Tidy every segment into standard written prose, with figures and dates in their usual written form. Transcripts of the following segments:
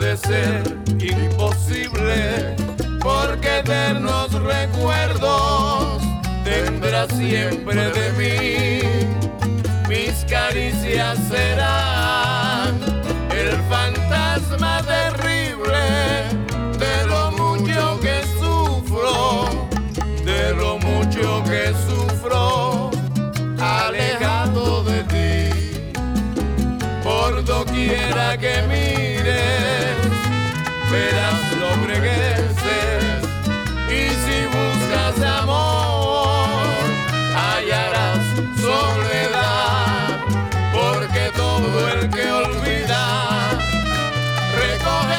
de ser imposible, porque eternos recuerdos tendrás siempre de mí. Mis caricias serán el fantasma terrible de lo mucho que sufro, de lo mucho que sufro, alejado de ti. Por doquiera que mires, verás lobregueces, y si buscas amor, hallarás soledad, porque todo el que olvida recoge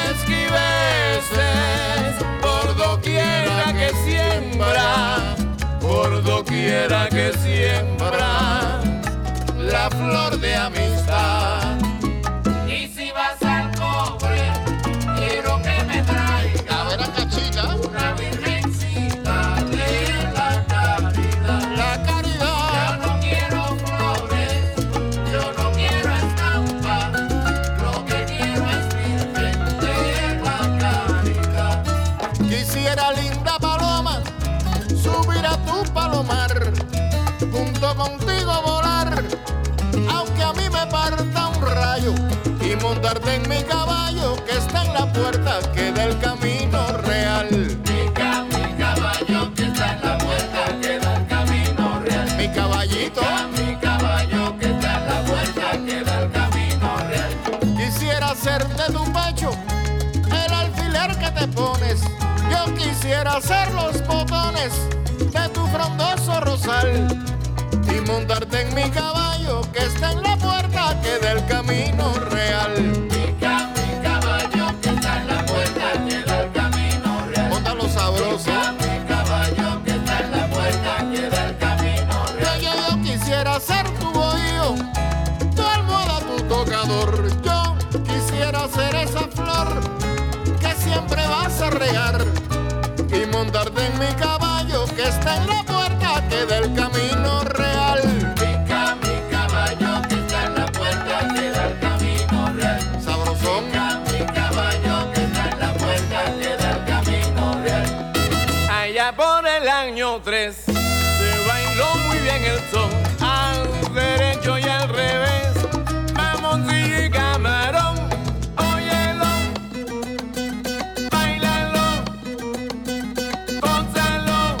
esquiveces por doquiera que siembra, por doquiera que siembra la flor de amistad. Y si vas al cobre, quiero que me traiga A ver a Cachita. una virgencita de la caridad. La caridad. Yo no quiero flores, yo no quiero estampa, lo que quiero es virgen de la caridad. Quisiera, linda paloma, subir a tu palomar, junto contigo volar, aunque a mí me parta un rayo, y montarte en mi caballo que está en la puerta que da el camino real. Mi caballo que está en la puerta que da el camino real. Mi caballito. Mi caballo que está en la puerta que da el camino real. Quisiera ser de tu pecho el alfiler que te pones. Yo quisiera ser los botones de tu frondoso rosal, y montarte en mi caballo que está en la puerta que da el camino real. Mi caballo que está en la puerta que da el camino real. Móntalo sabroso. Mi caballo que está en la puerta que da el camino real. Yo quisiera ser tu bohío, tu almohada, tu tocador. Yo quisiera ser esa flor que siempre vas a regar, y montarte en mi caballo que está en la puerta que da el camino real. Mi caballo que está en la puerta que da el camino real. Sabrosón. Mi caballo que está en la puerta que da el camino real. Allá por el año 3 se bailó muy bien el son, al derecho y al revés, mamoncillo y camarón, óyelo, bailalo, gózalo,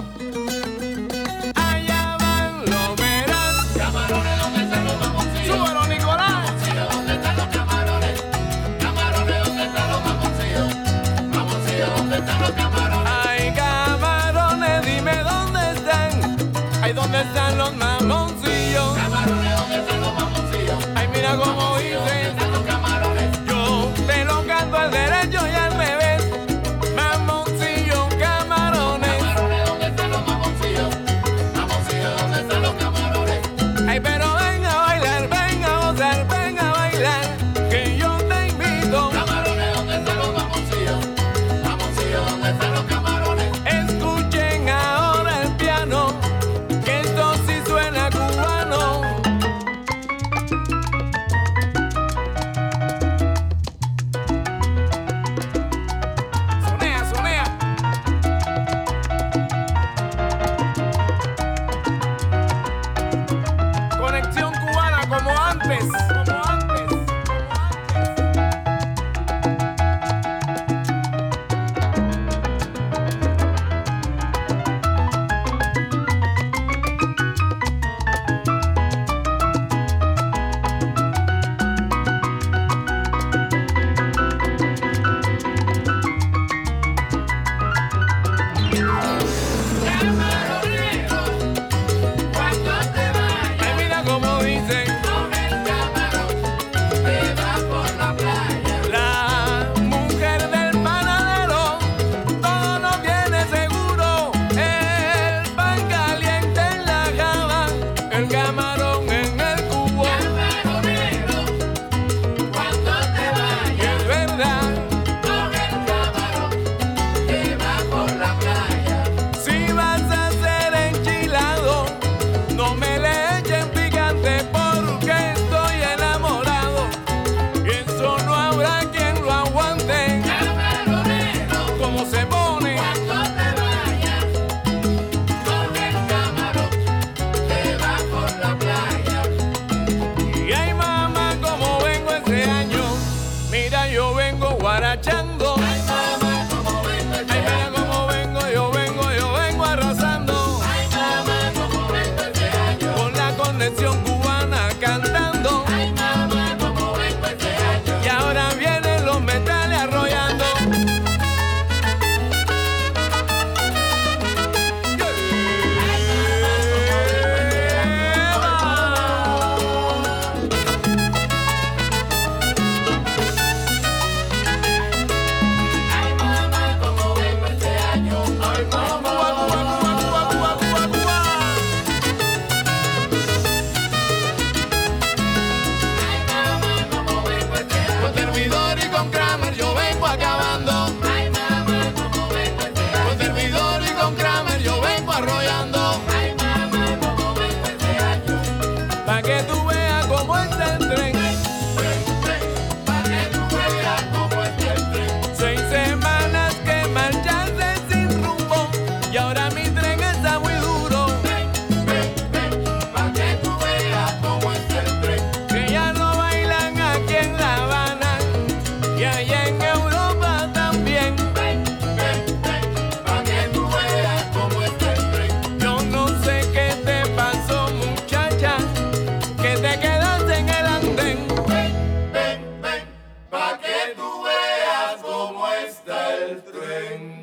allá van, lo verás. Camarones, ¿dónde están los mamoncillos? Súbelo, Nicolás. Mamoncillos, ¿dónde están los camarones? Camarones, ¿dónde están los mamoncillos? Mamoncillos, ¿dónde están los camarones? Ay, camarones, dime dónde están. Ay, ¿dónde están los mamoncillos? guarachando. Ay, mamá, como vengo este Ay, mira año. cómo vengo, yo vengo arrasando. Ay, mamá, como vengo este año. Con la conexión cubana cantando. Ay, mamá, como vengo este año. Y ahora vienen los metales arrollando. Ay, mamá, como vengo este año. Ay, mamá. Ay, mamá, como vengo este año. Con servidor y con Kramer yo vengo acabando. Ay, mamá, como vengo este Con año. servidor y con Kramer yo vengo arrollando. Ay, mamá, como vengo este año. Pa' que tú veas cómo está el tren. Pa' que tú veas cómo es el tren. 6 semanas que marchaste sin rumbo. Y ahora mi tren está muy duro. Pa' que tú veas cómo es el tren. Que ya no bailan aquí en La Habana. Y allá en Europa también. Pa' que tú veas cómo es el tren. Yo no sé qué te pasó, muchacha, que te quedaste en el andén. Pa' que tú veas cómo está el tren.